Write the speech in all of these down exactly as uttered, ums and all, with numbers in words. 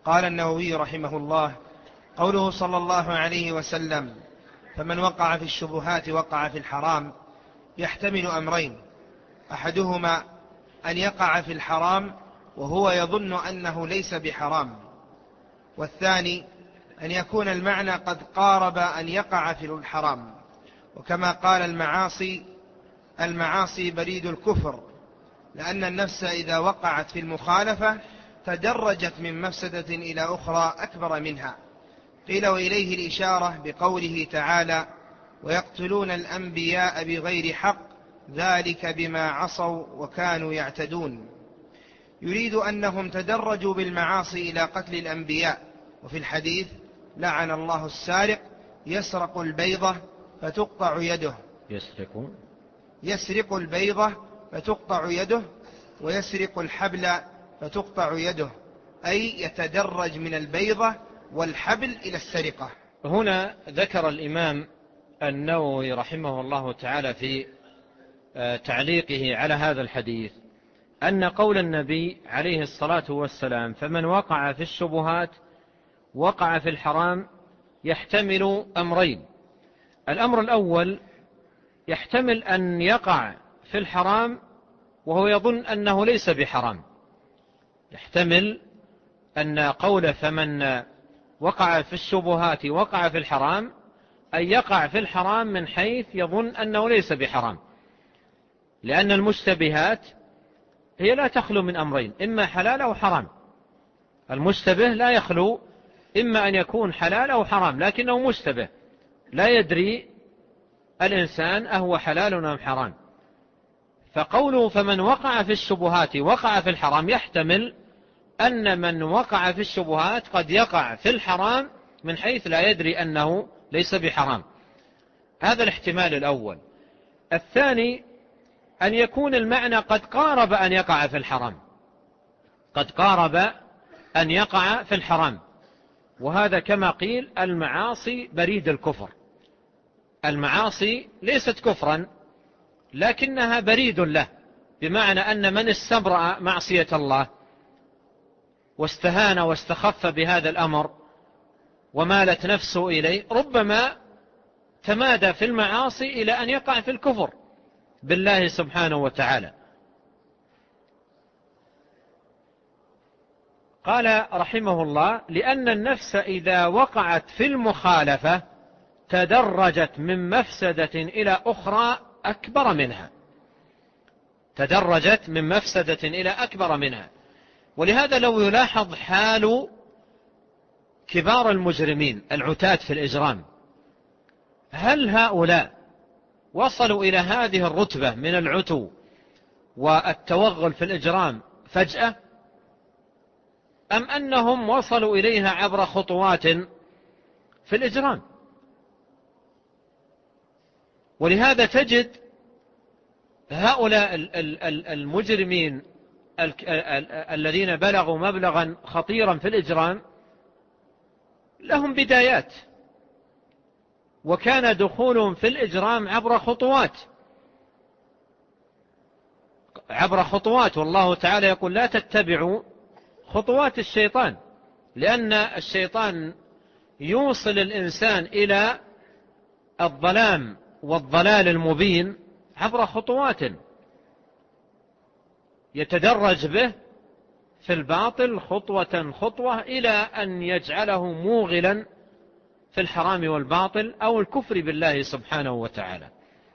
قال النووي رحمه الله: قوله صلى الله عليه وسلم: فمن وقع في الشبهات وقع في الحرام، يحتمل أمرين: أحدهما أن يقع في الحرام وهو يظن أنه ليس بحرام، والثاني أن يكون المعنى قد قارب أن يقع في الحرام. وكما قال: المعاصي المعاصي بريد الكفر، لأن النفس إذا وقعت في المخالفة تدرجت من مفسدة إلى أخرى أكبر منها. قيل: وإليه الإشارة بقوله تعالى: ويقتلون الأنبياء بغير حق ذلك بما عصوا وكانوا يعتدون. يريد أنهم تدرجوا بالمعاصي إلى قتل الأنبياء. وفي الحديث: لعن الله السارق يسرق البيضة فتقطع يده يسرق يسرق البيضة فتقطع يده ويسرق الحبل فتقطع يده، أي يتدرج من البيضة والحبل إلى السرقة. هنا ذكر الإمام النووي رحمه الله تعالى في تعليقه على هذا الحديث أن قول النبي عليه الصلاة والسلام: فمن وقع في الشبهات وقع في الحرام، يحتمل أمرين. الأمر الأول: يحتمل أن يقع في الحرام وهو يظن أنه ليس بحرام. يحتمل أن قول فمن وقع في الشبهات وقع في الحرام أن يقع في الحرام من حيث يظن أنه ليس بحرام، لأن المشتبهات هي لا تخلو من أمرين: إما حلال أو حرام. المشتبه لا يخلو إما أن يكون حلال أو حرام، لكنه مشتبه لا يدري الإنسان أهو حلال أم حرام. فقوله فمن وقع في الشبهات وقع في الحرام يحتمل أن من وقع في الشبهات قد يقع في الحرام من حيث لا يدري أنه ليس بحرام. هذا الاحتمال الأول. الثاني: أن يكون المعنى قد قارب أن يقع في الحرام، قد قارب أن يقع في الحرام. وهذا كما قيل: المعاصي بريد الكفر. المعاصي ليست كفرا لكنها بريد له، بمعنى أن من استبرأ معصية الله واستهان واستخف بهذا الأمر ومالت نفسه إليه ربما تمادى في المعاصي إلى أن يقع في الكفر بالله سبحانه وتعالى. قال رحمه الله: لأن النفس إذا وقعت في المخالفة تدرجت من مفسدة إلى أخرى أكبر منها. تدرجت من مفسدة إلى أكبر منها. ولهذا لو يلاحظ حال كبار المجرمين العتاة في الإجرام، هل هؤلاء وصلوا إلى هذه الرتبة من العتو والتوغل في الإجرام فجأة، أم أنهم وصلوا إليها عبر خطوات في الإجرام؟ ولهذا تجد هؤلاء المجرمين الذين بلغوا مبلغا خطيرا في الإجرام لهم بدايات، وكان دخولهم في الإجرام عبر خطوات عبر خطوات والله تعالى يقول: لا تتبعوا خطوات الشيطان، لأن الشيطان يوصل الإنسان إلى الظلام والضلال المبين عبر خطوات يتدرج به في الباطل خطوة خطوة إلى أن يجعله موغلا في الحرام والباطل أو الكفر بالله سبحانه وتعالى.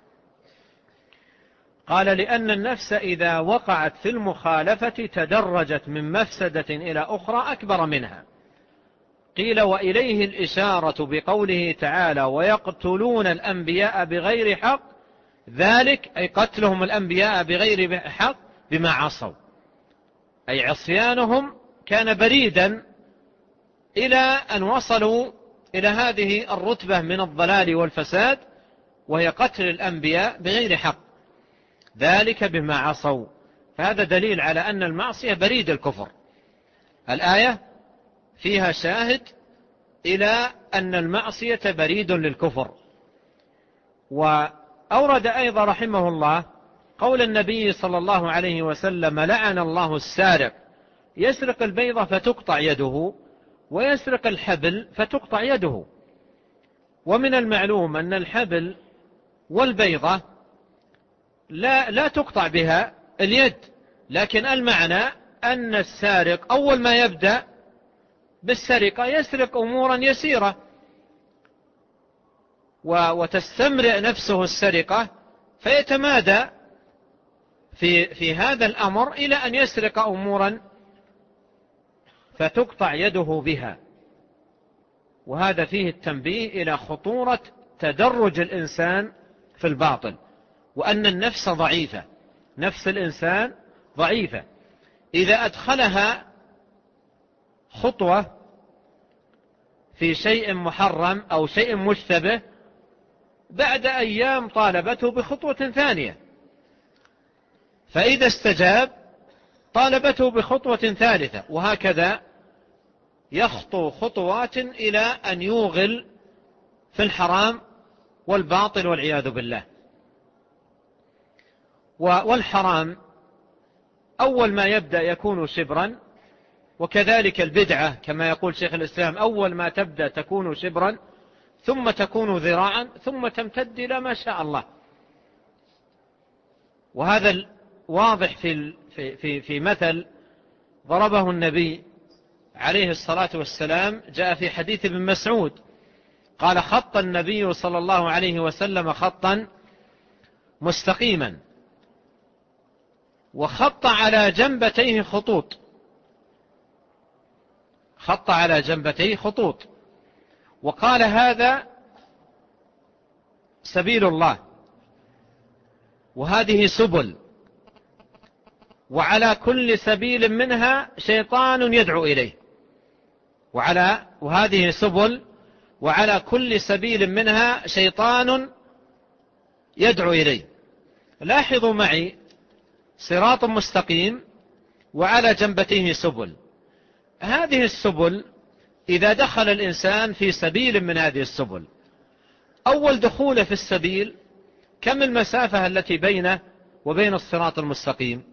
قال: لأن النفس إذا وقعت في المخالفة تدرجت من مفسدة إلى أخرى أكبر منها. قيل: وإليه الإشارة بقوله تعالى: ويقتلون الأنبياء بغير حق، ذلك أي قتلهم الأنبياء بغير حق بما عصوا، أي عصيانهم كان بريدا إلى أن وصلوا إلى هذه الرتبة من الضلال والفساد، وهي قتل الأنبياء بغير حق، ذلك بما عصوا. فهذا دليل على أن المعصية بريد الكفر. الآية فيها شاهد إلى أن المعصية بريد للكفر. وأورد أيضا رحمه الله قول النبي صلى الله عليه وسلم: لعن الله السارق يسرق البيضة فتقطع يده ويسرق الحبل فتقطع يده. ومن المعلوم أن الحبل والبيضة لا, لا تقطع بها اليد، لكن المعنى أن السارق أول ما يبدأ بالسرقة يسرق أمورا يسيرة، وتستمر نفسه السرقة فيتمادى في, في هذا الأمر إلى أن يسرق أمورا فتقطع يده بها. وهذا فيه التنبيه إلى خطورة تدرج الإنسان في الباطل، وأن النفس ضعيفة، نفس الإنسان ضعيفة، إذا أدخلها خطوة في شيء محرم أو شيء مشتبه بعد أيام طالبته بخطوة ثانية، فإذا استجاب طالبته بخطوة ثالثة، وهكذا يخطو خطوات إلى أن يوغل في الحرام والباطل والعياذ بالله. والحرام أول ما يبدأ يكون شبرا، وكذلك البدعة كما يقول شيخ الإسلام أول ما تبدأ تكون شبرا، ثم تكون ذراعا، ثم تمتد إلى ما شاء الله. وهذا واضح في في في مثل ضربه النبي عليه الصلاة والسلام، جاء في حديث ابن مسعود قال: خط النبي صلى الله عليه وسلم خطا مستقيما، وخط على جنبتيه خطوط، خط على جنبتيه خطوط، وقال: هذا سبيل الله، وهذه سبل، وعلى كل سبيل منها شيطان يدعو إليه، وعلى وهذه سبل وعلى كل سبيل منها شيطان يدعو إليه. لاحظوا معي: صراط مستقيم وعلى جنبتيه سبل. هذه السبل إذا دخل الإنسان في سبيل من هذه السبل، أول دخوله في السبيل كم المسافة التي بينه وبين الصراط المستقيم؟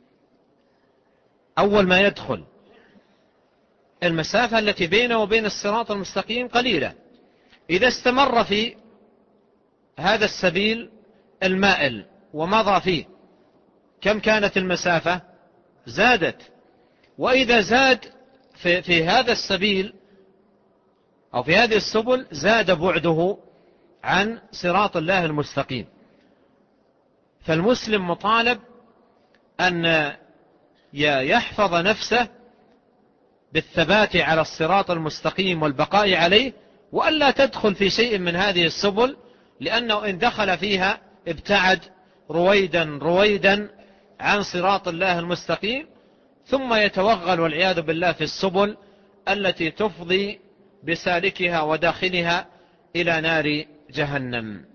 أول ما يدخل المسافة التي بينه وبين الصراط المستقيم قليلة. إذا استمر في هذا السبيل المائل ومضى فيه كم كانت المسافة؟ زادت. وإذا زاد في, في هذا السبيل أو في هذه السبل زاد بعده عن صراط الله المستقيم. فالمسلم مطالب أن يحفظ نفسه بالثبات على الصراط المستقيم والبقاء عليه، وألا تدخل في شيء من هذه السبل، لأنه إن دخل فيها ابتعد رويدا رويدا عن صراط الله المستقيم، ثم يتوغل والعياذ بالله في السبل التي تفضي بسالكها وداخلها إلى نار جهنم.